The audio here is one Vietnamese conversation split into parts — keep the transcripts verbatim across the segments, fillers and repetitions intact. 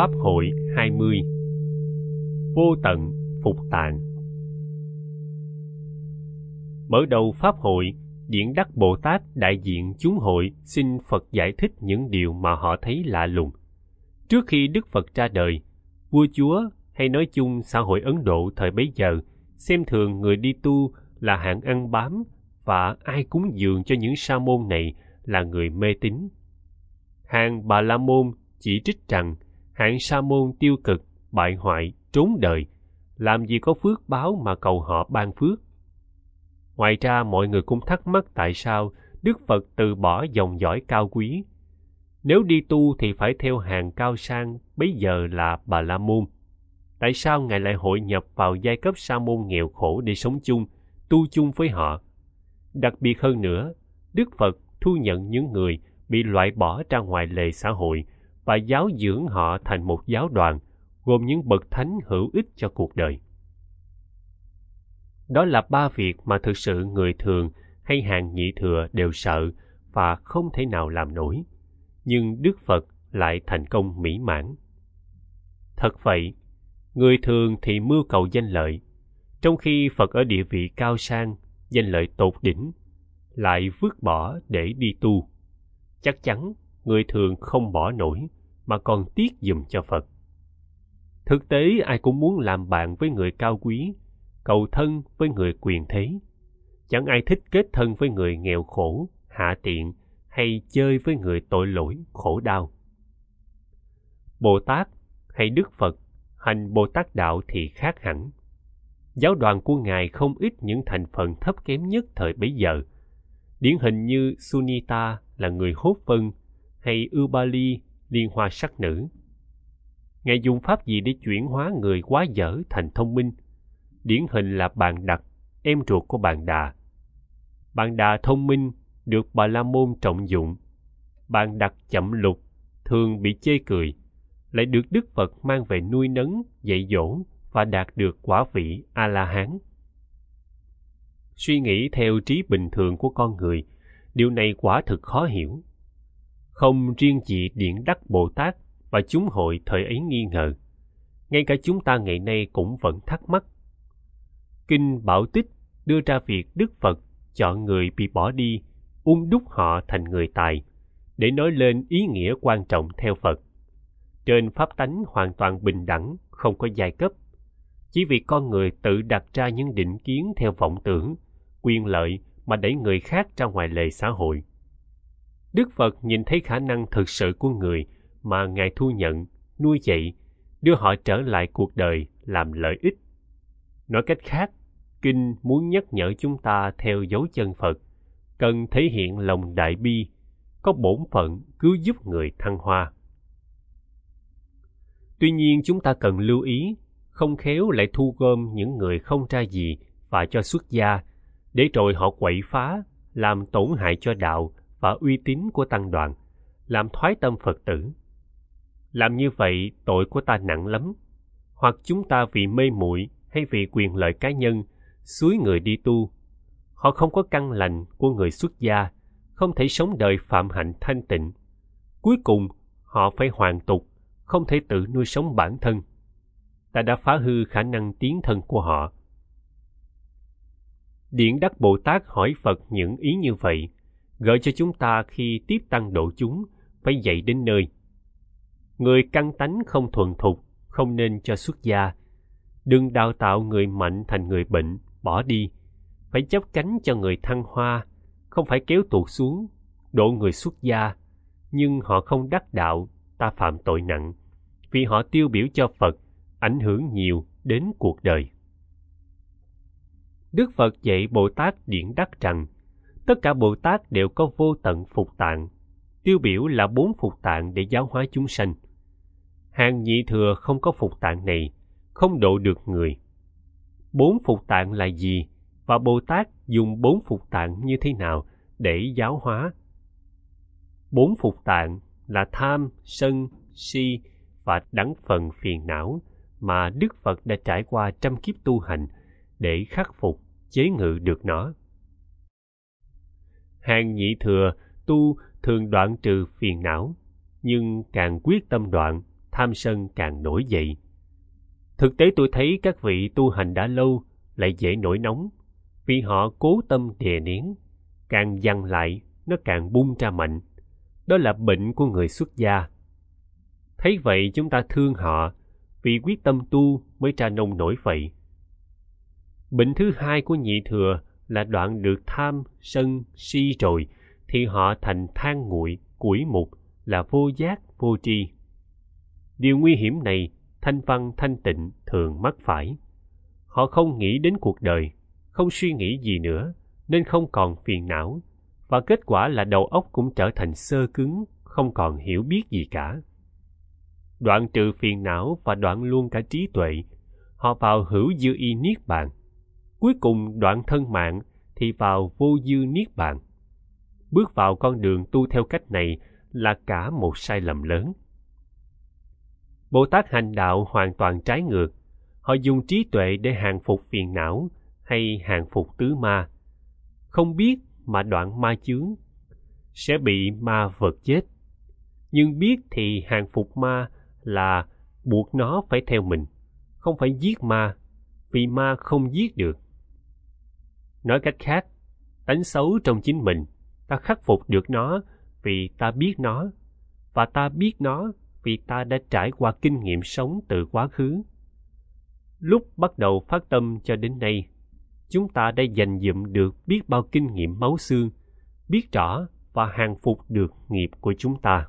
Pháp hội hai mươi. Vô tận phục tạng. Mở đầu Pháp hội, Điển Đắc Bồ Tát đại diện chúng hội xin Phật giải thích những điều mà họ thấy lạ lùng. Trước khi Đức Phật ra đời, vua chúa hay nói chung xã hội Ấn Độ thời bấy giờ xem thường người đi tu là hạng ăn bám, và ai cúng dường cho những sa môn này là người mê tín. Hàng Bà La Môn chỉ trích rằng hạng sa môn tiêu cực, bại hoại, trốn đời, làm gì có phước báo mà cầu họ ban phước. Ngoài ra, mọi người cũng thắc mắc tại sao Đức Phật từ bỏ dòng dõi cao quý. Nếu đi tu thì phải theo hàng cao sang, bấy giờ là Bà La Môn. Tại sao Ngài lại hội nhập vào giai cấp sa môn nghèo khổ để sống chung, tu chung với họ? Đặc biệt hơn nữa, Đức Phật thu nhận những người bị loại bỏ ra ngoài lề xã hội và giáo dưỡng họ thành một giáo đoàn, gồm những bậc thánh hữu ích cho cuộc đời. Đó là ba việc mà thực sự người thường hay hàng nhị thừa đều sợ và không thể nào làm nổi. Nhưng Đức Phật lại thành công mỹ mãn. Thật vậy, người thường thì mưu cầu danh lợi, trong khi Phật ở địa vị cao sang, danh lợi tột đỉnh, lại vứt bỏ để đi tu. Chắc chắn người thường không bỏ nổi, mà còn tiếc giùm cho Phật. Thực tế ai cũng muốn làm bạn với người cao quý, cầu thân với người quyền thế. Chẳng ai thích kết thân với người nghèo khổ, hạ tiện, hay chơi với người tội lỗi, khổ đau. Bồ Tát hay Đức Phật hành Bồ Tát đạo thì khác hẳn. Giáo đoàn của Ngài không ít những thành phần thấp kém nhất thời bấy giờ. Điển hình như Sunita là người hốt phân, hay Ubali liên hoa sắc nữ. Ngài dùng pháp gì để chuyển hóa người quá dở thành thông minh? Điển hình là Bạn Đặc, em ruột của Bạn Đà. Bạn Đà thông minh, được Bà La Môn trọng dụng. Bạn Đặc chậm lục, thường bị chê cười, lại được Đức Phật mang về nuôi nấng, dạy dỗ và đạt được quả vị A-la-hán. Suy nghĩ theo trí bình thường của con người, điều này quả thực khó hiểu. Không riêng gì Điển Đắc Bồ Tát và chúng hội thời ấy nghi ngờ, ngay cả chúng ta ngày nay cũng vẫn thắc mắc. Kinh Bảo Tích đưa ra việc Đức Phật chọn người bị bỏ đi, ung đúc họ thành người tài, để nói lên ý nghĩa quan trọng theo Phật. Trên pháp tánh hoàn toàn bình đẳng, không có giai cấp. Chỉ vì con người tự đặt ra những định kiến theo vọng tưởng, quyền lợi mà đẩy người khác ra ngoài lề xã hội. Đức Phật nhìn thấy khả năng thực sự của người mà Ngài thu nhận, nuôi dạy, đưa họ trở lại cuộc đời làm lợi ích. Nói cách khác, Kinh muốn nhắc nhở chúng ta theo dấu chân Phật, cần thể hiện lòng đại bi, có bổn phận cứu giúp người thăng hoa. Tuy nhiên chúng ta cần lưu ý, không khéo lại thu gom những người không ra gì và cho xuất gia, để rồi họ quậy phá, làm tổn hại cho đạo và uy tín của tăng đoàn, làm thoái tâm Phật tử. Làm như vậy tội của ta nặng lắm. Hoặc chúng ta vì mê muội hay vì quyền lợi cá nhân xúi người đi tu. Họ không có căn lành của người xuất gia, không thể sống đời phạm hạnh thanh tịnh. Cuối cùng họ phải hoàn tục, không thể tự nuôi sống bản thân. Ta đã phá hư khả năng tiến thân của họ. Điển Đắc Bồ Tát hỏi Phật những ý như vậy, gợi cho chúng ta khi tiếp tăng độ chúng phải dạy đến nơi. Người căn tánh không thuần thục không nên cho xuất gia. Đừng đào tạo người mạnh thành người bệnh, bỏ đi. Phải chắp cánh cho người thăng hoa, không phải kéo tuột xuống, độ người xuất gia. Nhưng họ không đắc đạo, ta phạm tội nặng, vì họ tiêu biểu cho Phật, ảnh hưởng nhiều đến cuộc đời. Đức Phật dạy Bồ Tát Điển Đắc rằng, tất cả Bồ Tát đều có vô tận phục tạng, tiêu biểu là bốn phục tạng để giáo hóa chúng sanh. Hàng nhị thừa không có phục tạng này, không độ được người. Bốn phục tạng là gì, và Bồ Tát dùng bốn phục tạng như thế nào để giáo hóa? Bốn phục tạng là tham, sân, si và đẳng phần phiền não mà Đức Phật đã trải qua trăm kiếp tu hành để khắc phục, chế ngự được nó. Hàng nhị thừa tu thường đoạn trừ phiền não, nhưng càng quyết tâm đoạn, tham sân càng nổi dậy. Thực tế tôi thấy các vị tu hành đã lâu lại dễ nổi nóng, vì họ cố tâm đè nén, càng dằn lại nó càng bung ra mạnh. Đó là bệnh của người xuất gia. Thấy vậy chúng ta thương họ, vì quyết tâm tu mới ra nông nổi vậy. Bệnh thứ hai của nhị thừa là đoạn được tham, sân, si rồi, thì họ thành than nguội, củi mục, là vô giác, vô tri. Điều nguy hiểm này, thanh văn thanh tịnh thường mắc phải. Họ không nghĩ đến cuộc đời, không suy nghĩ gì nữa, nên không còn phiền não, và kết quả là đầu óc cũng trở thành xơ cứng, không còn hiểu biết gì cả. Đoạn trừ phiền não và đoạn luôn cả trí tuệ, họ vào hữu dư y niết bàn. Cuối cùng đoạn thân mạng thì vào vô dư niết bàn. Bước vào con đường tu theo cách này là cả một sai lầm lớn. Bồ Tát hành đạo hoàn toàn trái ngược. Họ dùng trí tuệ để hàng phục phiền não hay hàng phục tứ ma. Không biết mà đoạn ma chướng, sẽ bị ma vật chết. Nhưng biết thì hàng phục ma là buộc nó phải theo mình, không phải giết ma, vì ma không giết được. Nói cách khác, tánh xấu trong chính mình, ta khắc phục được nó vì ta biết nó, và ta biết nó vì ta đã trải qua kinh nghiệm sống từ quá khứ. Lúc bắt đầu phát tâm cho đến nay, chúng ta đã dành dụm được biết bao kinh nghiệm máu xương, biết rõ và hàng phục được nghiệp của chúng ta.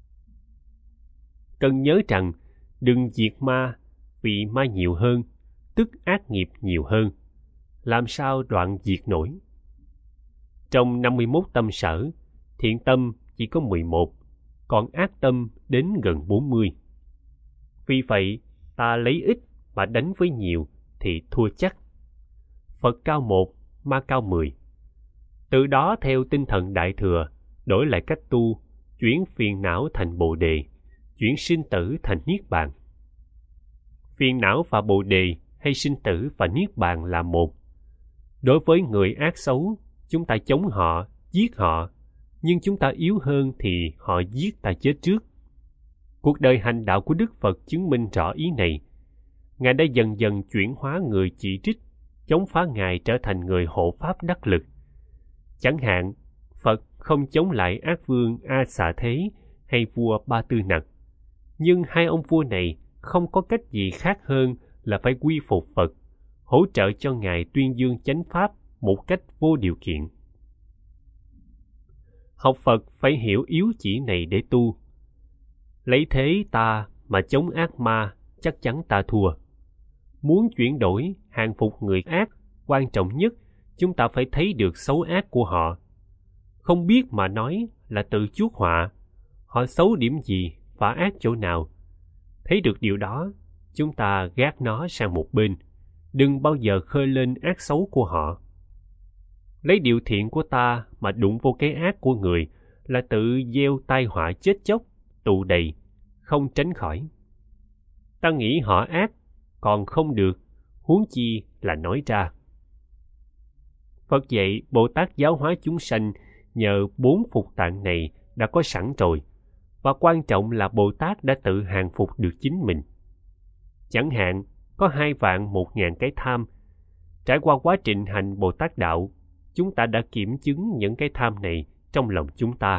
Cần nhớ rằng, đừng diệt ma vì ma nhiều hơn, tức ác nghiệp nhiều hơn. Làm sao đoạn diệt nổi? Trong năm mươi mốt tâm sở, thiện tâm chỉ có mười một, còn ác tâm đến gần bốn mươi. Vì vậy, ta lấy ít mà đánh với nhiều thì thua chắc. Phật cao một, ma cao mười. Từ đó theo tinh thần Đại Thừa, đổi lại cách tu, chuyển phiền não thành Bồ Đề, chuyển sinh tử thành Niết Bàn. Phiền não và Bồ Đề hay sinh tử và Niết Bàn là một. Đối với người ác xấu, chúng ta chống họ, giết họ, nhưng chúng ta yếu hơn thì họ giết ta chết trước. Cuộc đời hành đạo của Đức Phật chứng minh rõ ý này. Ngài đã dần dần chuyển hóa người chỉ trích, chống phá Ngài trở thành người hộ pháp đắc lực. Chẳng hạn, Phật không chống lại ác vương A Xà Thế hay vua Ba Tư Nặc. Nhưng hai ông vua này không có cách gì khác hơn là phải quy phục Phật, hỗ trợ cho Ngài tuyên dương chánh pháp một cách vô điều kiện. Học Phật phải hiểu yếu chỉ này để tu. Lấy thế ta mà chống ác ma, chắc chắn ta thua. Muốn chuyển đổi, hàng phục người ác, quan trọng nhất, chúng ta phải thấy được xấu ác của họ. Không biết mà nói là tự chuốc họa. Họ xấu điểm gì, phá ác chỗ nào? Thấy được điều đó, chúng ta gác nó sang một bên. Đừng bao giờ khơi lên ác xấu của họ. Lấy điều thiện của ta mà đụng vô cái ác của người là tự gieo tai họa chết chóc, tù đầy, không tránh khỏi. Ta nghĩ họ ác, còn không được, huống chi là nói ra. Phật dạy Bồ Tát giáo hóa chúng sanh nhờ bốn phục tạng này đã có sẵn rồi, và quan trọng là Bồ Tát đã tự hàng phục được chính mình. Chẳng hạn, có hai vạn một ngàn cái tham. Trải qua quá trình hành Bồ Tát đạo, chúng ta đã kiểm chứng những cái tham này trong lòng chúng ta.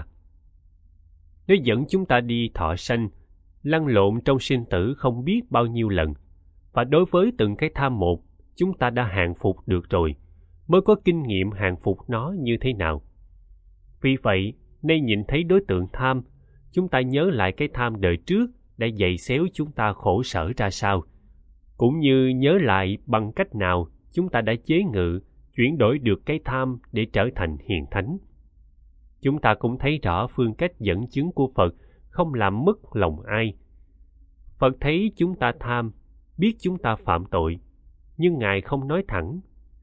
Nó dẫn chúng ta đi thọ sanh, lăn lộn trong sinh tử không biết bao nhiêu lần. Và đối với từng cái tham một, chúng ta đã hàng phục được rồi, mới có kinh nghiệm hàng phục nó như thế nào. Vì vậy, nay nhìn thấy đối tượng tham, chúng ta nhớ lại cái tham đời trước đã dày xéo chúng ta khổ sở ra sao, cũng như nhớ lại bằng cách nào chúng ta đã chế ngự, chuyển đổi được cái tham để trở thành hiền thánh. Chúng ta cũng thấy rõ phương cách dẫn chứng của Phật không làm mất lòng ai. Phật thấy chúng ta tham, biết chúng ta phạm tội, nhưng Ngài không nói thẳng.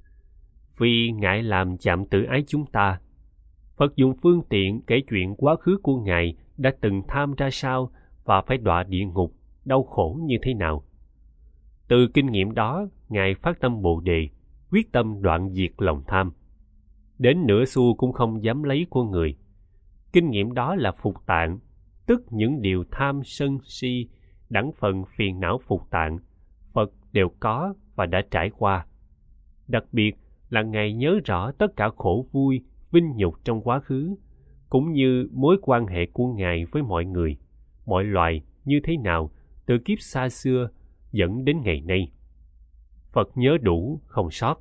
Vì Ngài làm chạm tự ái chúng ta, Phật dùng phương tiện kể chuyện quá khứ của Ngài đã từng tham ra sao và phải đọa địa ngục, đau khổ như thế nào. Từ kinh nghiệm đó, Ngài phát tâm Bồ Đề, quyết tâm đoạn diệt lòng tham. Đến nửa xu cũng không dám lấy của người. Kinh nghiệm đó là phục tạng, tức những điều tham sân si đẳng phần phiền não phục tạng, Phật đều có và đã trải qua. Đặc biệt là Ngài nhớ rõ tất cả khổ vui, vinh nhục trong quá khứ, cũng như mối quan hệ của Ngài với mọi người, mọi loài như thế nào từ kiếp xa xưa dẫn đến ngày nay. Phật nhớ đủ, không sót.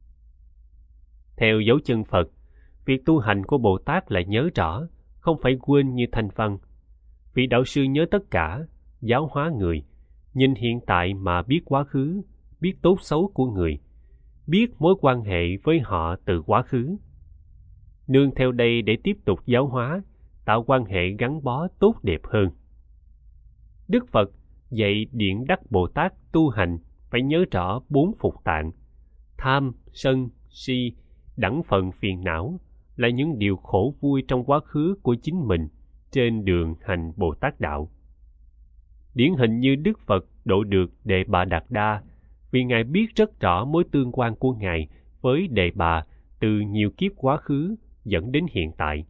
Theo dấu chân Phật, việc tu hành của Bồ Tát là nhớ rõ, không phải quên như Thanh Văn. Vị đạo sư nhớ tất cả, giáo hóa người, nhìn hiện tại mà biết quá khứ, biết tốt xấu của người, biết mối quan hệ với họ từ quá khứ. Nương theo đây để tiếp tục giáo hóa, tạo quan hệ gắn bó tốt đẹp hơn. Đức Phật dạy Điện Đắc Bồ Tát tu hành phải nhớ rõ bốn phục tạng. Tham, sân, si, đẳng phần phiền não là những điều khổ vui trong quá khứ của chính mình trên đường hành Bồ Tát đạo. Điển hình như Đức Phật độ được Đề Bà Đạt Đa vì Ngài biết rất rõ mối tương quan của Ngài với Đề Bà từ nhiều kiếp quá khứ dẫn đến hiện tại.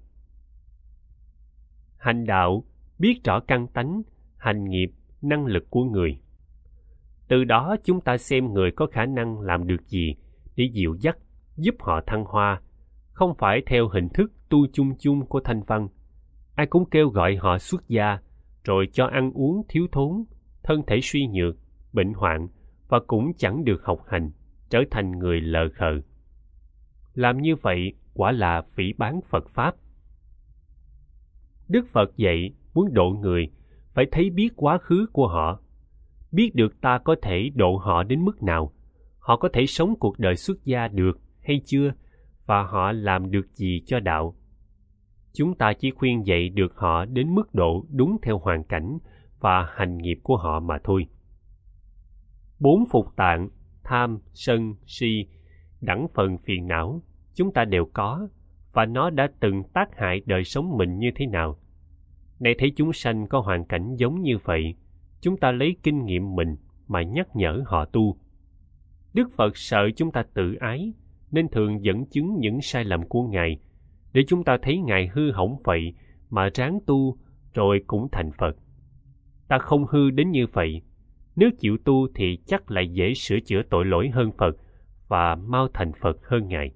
Hành đạo biết rõ căn tánh, hành nghiệp, năng lực của người. Từ đó chúng ta xem người có khả năng làm được gì để dịu dắt, giúp họ thăng hoa, không phải theo hình thức tu chung chung của Thanh Văn. Ai cũng kêu gọi họ xuất gia, rồi cho ăn uống thiếu thốn, thân thể suy nhược, bệnh hoạn, và cũng chẳng được học hành, trở thành người lờ khờ. Làm như vậy quả là phỉ báng Phật Pháp. Đức Phật dạy muốn độ người, phải thấy biết quá khứ của họ, biết được ta có thể độ họ đến mức nào, họ có thể sống cuộc đời xuất gia được hay chưa, và họ làm được gì cho đạo. Chúng ta chỉ khuyên dạy được họ đến mức độ đúng theo hoàn cảnh và hành nghiệp của họ mà thôi. Bốn phục tạng, tham, sân, si, đẳng phần phiền não, chúng ta đều có, và nó đã từng tác hại đời sống mình như thế nào. Nay thấy chúng sanh có hoàn cảnh giống như vậy, chúng ta lấy kinh nghiệm mình mà nhắc nhở họ tu. Đức Phật sợ chúng ta tự ái, nên thường dẫn chứng những sai lầm của Ngài, để chúng ta thấy Ngài hư hỏng vậy mà ráng tu rồi cũng thành Phật. Ta không hư đến như vậy, nếu chịu tu thì chắc lại dễ sửa chữa tội lỗi hơn Phật và mau thành Phật hơn Ngài.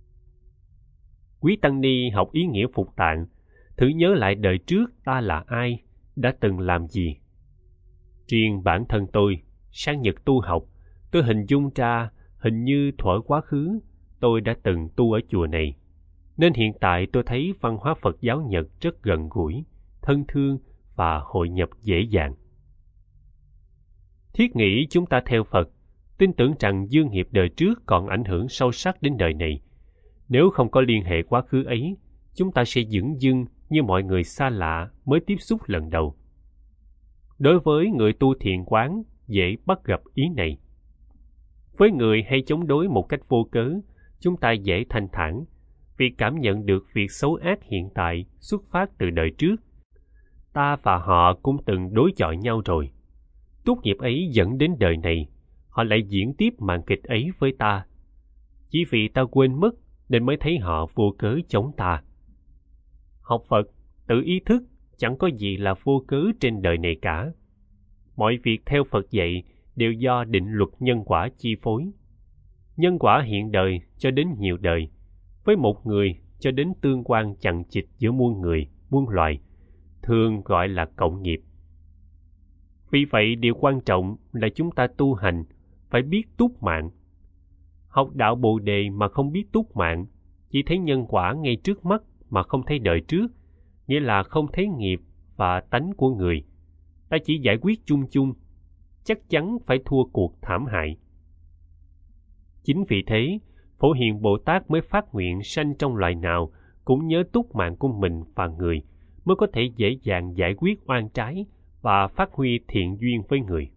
Quý tăng ni học ý nghĩa phục tạng, thử nhớ lại đời trước ta là ai, đã từng làm gì. Riêng bản thân tôi, sang Nhật tu học, tôi hình dung ra hình như thuở quá khứ tôi đã từng tu ở chùa này, nên hiện tại tôi thấy văn hóa Phật giáo Nhật rất gần gũi, thân thương và hội nhập dễ dàng. Thiết nghĩ chúng ta theo Phật, tin tưởng rằng dương nghiệp đời trước còn ảnh hưởng sâu sắc đến đời này. Nếu không có liên hệ quá khứ ấy, chúng ta sẽ dửng dưng như mọi người xa lạ mới tiếp xúc lần đầu. Đối với người tu thiền quán, dễ bắt gặp ý này. Với người hay chống đối một cách vô cớ, chúng ta dễ thanh thản, vì cảm nhận được việc xấu ác hiện tại xuất phát từ đời trước. Ta và họ cũng từng đối chọi nhau rồi. Tốt nghiệp ấy dẫn đến đời này, họ lại diễn tiếp màn kịch ấy với ta. Chỉ vì ta quên mất nên mới thấy họ vô cớ chống ta. Học Phật, tự ý thức, chẳng có gì là vô cớ trên đời này cả. Mọi việc theo Phật dạy đều do định luật nhân quả chi phối. Nhân quả hiện đời cho đến nhiều đời, với một người cho đến tương quan chằng chịt giữa muôn người, muôn loài, thường gọi là cộng nghiệp. Vì vậy điều quan trọng là chúng ta tu hành phải biết túc mạng. Học đạo Bồ Đề mà không biết túc mạng, chỉ thấy nhân quả ngay trước mắt mà không thấy đời trước, nghĩa là không thấy nghiệp và tánh của người. Ta chỉ giải quyết chung chung, chắc chắn phải thua cuộc thảm hại. Chính vì thế, Phổ Hiền Bồ Tát mới phát nguyện sanh trong loài nào cũng nhớ túc mạng của mình và người, mới có thể dễ dàng giải quyết oan trái và phát huy thiện duyên với người.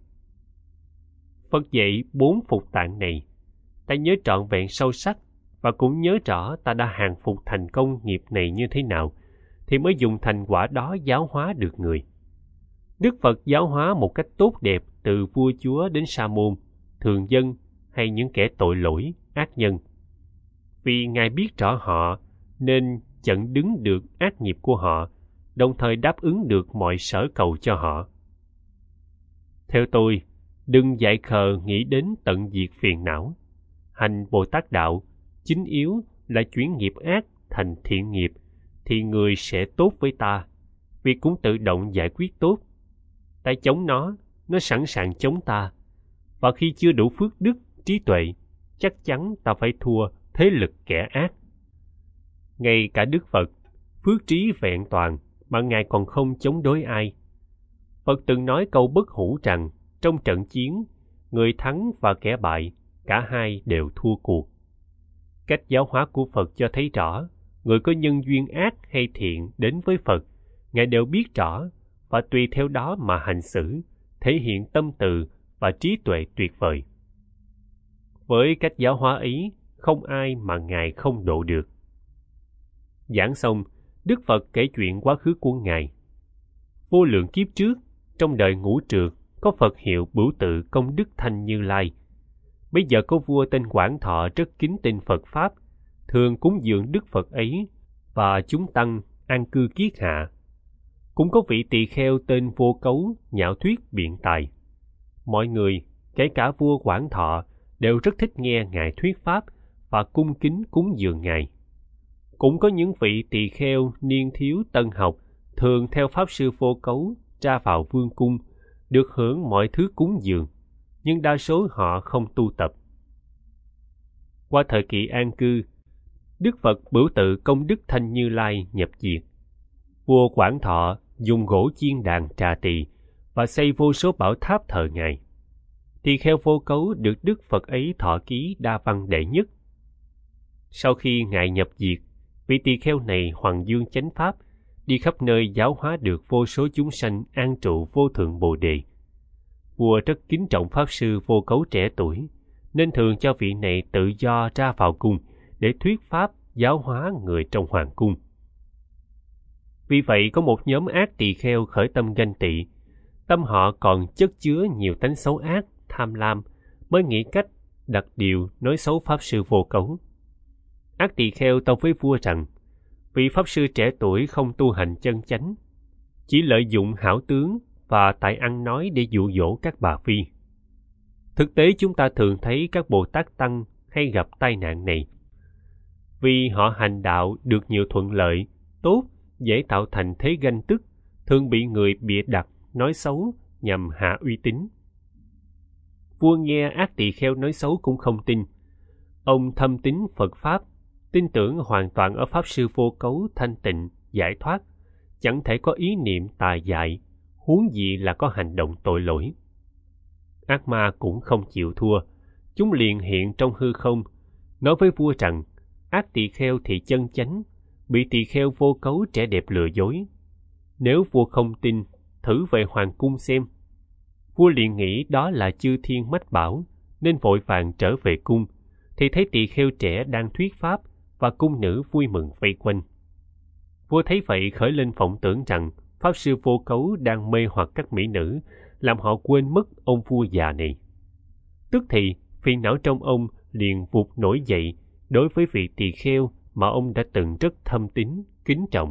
Phật dạy bốn phục tạng này, ta nhớ trọn vẹn sâu sắc và cũng nhớ rõ ta đã hàng phục thành công nghiệp này như thế nào, thì mới dùng thành quả đó giáo hóa được người. Đức Phật giáo hóa một cách tốt đẹp từ vua chúa đến sa môn, thường dân hay những kẻ tội lỗi, ác nhân. Vì Ngài biết rõ họ nên chặn đứng được ác nghiệp của họ, đồng thời đáp ứng được mọi sở cầu cho họ. Theo tôi, đừng dại khờ nghĩ đến tận diệt phiền não. Hành Bồ Tát đạo, chính yếu là chuyển nghiệp ác thành thiện nghiệp, thì người sẽ tốt với ta. Việc cũng tự động giải quyết tốt. Ta chống nó, nó sẵn sàng chống ta. Và khi chưa đủ phước đức, trí tuệ, chắc chắn ta phải thua thế lực kẻ ác. Ngay cả Đức Phật, phước trí vẹn toàn, mà Ngài còn không chống đối ai. Phật từng nói câu bất hủ rằng, trong trận chiến, người thắng và kẻ bại, cả hai đều thua cuộc. Cách giáo hóa của Phật cho thấy rõ, người có nhân duyên ác hay thiện đến với Phật, Ngài đều biết rõ, và tùy theo đó mà hành xử, thể hiện tâm từ và trí tuệ tuyệt vời. Với cách giáo hóa ấy, không ai mà Ngài không độ được. Giảng xong, Đức Phật kể chuyện quá khứ của Ngài. Vô lượng kiếp trước, trong đời Ngũ Trược, có Phật hiệu Bửu Tự Công Đức Thanh Như Lai. Bây giờ có vua tên Quảng Thọ rất kính tin Phật Pháp, thường cúng dường Đức Phật ấy, và chúng tăng an cư kiết hạ. Cũng có vị tỳ kheo tên Vô Cấu nhạo thuyết biện tài. Mọi người, kể cả vua Quảng Thọ, đều rất thích nghe Ngài thuyết Pháp và cung kính cúng dường Ngài. Cũng có những vị tỳ kheo niên thiếu tân học, thường theo Pháp sư Vô Cấu ra vào vương cung, được hưởng mọi thứ cúng dường, nhưng đa số họ không tu tập. Qua thời kỳ an cư, Đức Phật Bửu Tự Công Đức Thanh Như Lai nhập diệt. Vua Quảng Thọ dùng gỗ chiên đàn trà tỳ và xây vô số bảo tháp thờ Ngài. Tỳ kheo Vô Cấu được Đức Phật ấy thọ ký đa văn đệ nhất. Sau khi Ngài nhập diệt, vị tỳ kheo này hoằng dương chánh pháp, đi khắp nơi giáo hóa được vô số chúng sanh an trụ vô thượng Bồ Đề. Vua rất kính trọng Pháp sư Vô Cấu trẻ tuổi, nên thường cho vị này tự do ra vào cung để thuyết pháp giáo hóa người trong hoàng cung. Vì vậy có một nhóm ác tỳ kheo khởi tâm ganh tị, tâm họ còn chất chứa nhiều tánh xấu ác, tham lam, mới nghĩ cách đặt điều nói xấu Pháp sư Vô Cấu. Ác tỳ kheo tâu với vua rằng, vị Pháp sư trẻ tuổi không tu hành chân chánh, chỉ lợi dụng hảo tướng và tài ăn nói để dụ dỗ các bà phi. Thực tế chúng ta thường thấy các Bồ Tát Tăng hay gặp tai nạn này. Vì họ hành đạo được nhiều thuận lợi, tốt, dễ tạo thành thế ganh tức, thường bị người bịa đặt, nói xấu nhằm hạ uy tín. Vua nghe ác tỳ kheo nói xấu cũng không tin. Ông thâm tín Phật Pháp, tin tưởng hoàn toàn ở Pháp sư Vô Cấu thanh tịnh, giải thoát, chẳng thể có ý niệm tà dại, huống gì là có hành động tội lỗi. Ác ma cũng không chịu thua, chúng liền hiện trong hư không, nói với vua rằng ác tỳ kheo thì chân chánh, bị tỳ kheo Vô Cấu trẻ đẹp lừa dối. Nếu vua không tin, thử về hoàng cung xem. Vua liền nghĩ đó là chư thiên mách bảo, nên vội vàng trở về cung, thì thấy tỳ kheo trẻ đang thuyết pháp và cung nữ vui mừng vây quanh. Vua thấy vậy khởi lên vọng tưởng rằng Pháp sư Vô Cấu đang mê hoặc các mỹ nữ, làm họ quên mất ông vua già này. Tức thì phiền não trong ông liền vụt nổi dậy đối với vị tỳ kheo mà ông đã từng rất thâm tín, kính trọng.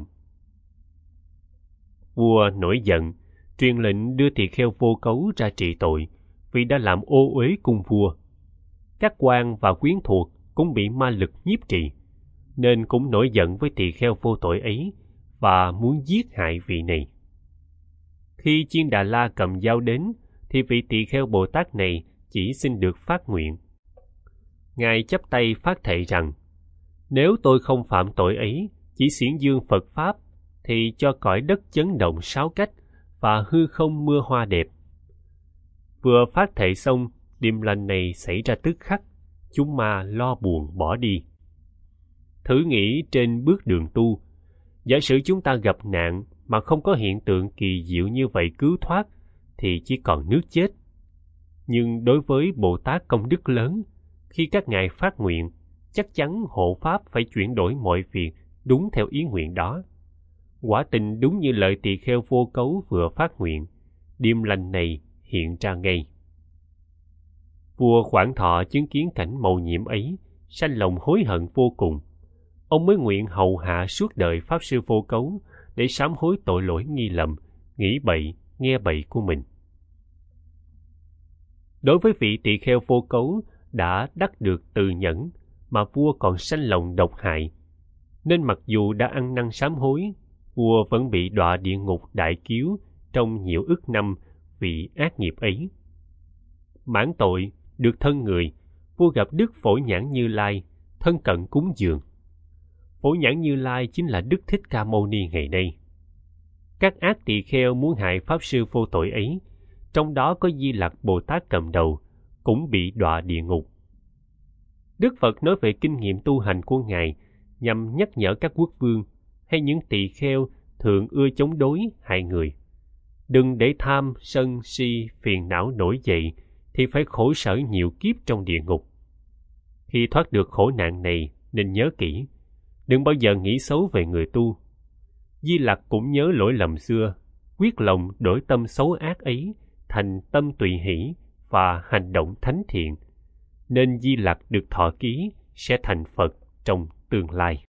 Vua nổi giận, truyền lệnh đưa tỳ kheo Vô Cấu ra trị tội, vì đã làm ô uế cung vua. Các quan và quyến thuộc cũng bị ma lực nhiếp trị, nên cũng nổi giận với tỳ kheo vô tội ấy và muốn giết hại vị này. Khi Chiên Đà La cầm dao đến, thì vị tỳ kheo Bồ Tát này chỉ xin được phát nguyện. Ngài chắp tay phát thệ rằng, nếu tôi không phạm tội ấy, chỉ xiển dương Phật Pháp, thì cho cõi đất chấn động sáu cách và hư không mưa hoa đẹp. Vừa phát thệ xong, điềm lành này xảy ra tức khắc, chúng ma lo buồn bỏ đi. Thử nghĩ trên bước đường tu, giả sử chúng ta gặp nạn mà không có hiện tượng kỳ diệu như vậy cứu thoát, thì chỉ còn nước chết. Nhưng đối với Bồ Tát công đức lớn, khi các ngài phát nguyện, chắc chắn hộ pháp phải chuyển đổi mọi việc đúng theo ý nguyện đó. Quả tình đúng như lời tỳ kheo Vô Cấu vừa phát nguyện, điềm lành này hiện ra ngay. Vua Quảng Thọ chứng kiến cảnh mầu nhiệm ấy, sanh lòng hối hận vô cùng. Ông mới nguyện hầu hạ suốt đời Pháp sư Vô Cấu để sám hối tội lỗi nghi lầm, nghĩ bậy, nghe bậy của mình. Đối với vị tỳ kheo vô cấu đã đắc được từ nhẫn mà vua còn sanh lòng độc hại, nên mặc dù đã ăn năn sám hối, vua vẫn bị đọa địa ngục đại kiếu trong nhiều ức năm vì ác nghiệp ấy. Mãn tội được thân người, vua gặp Đức Phổ Nhãn Như Lai thân cận cúng dường. Phổ Nhãn Như Lai chính là Đức Thích Ca Mâu Ni ngày nay. Các ác tỳ kheo muốn hại pháp sư vô tội ấy, trong đó có Di Lặc Bồ Tát cầm đầu, cũng bị đọa địa ngục. Đức Phật nói về kinh nghiệm tu hành của Ngài nhằm nhắc nhở các quốc vương hay những tỳ kheo thường ưa chống đối hại người. Đừng để tham, sân, si, phiền não nổi dậy thì phải khổ sở nhiều kiếp trong địa ngục. Khi thoát được khổ nạn này nên nhớ kỹ, đừng bao giờ nghĩ xấu về người tu. Di Lặc cũng nhớ lỗi lầm xưa, quyết lòng đổi tâm xấu ác ấy thành tâm tùy hỷ và hành động thánh thiện, nên Di Lặc được thọ ký sẽ thành Phật trong tương lai.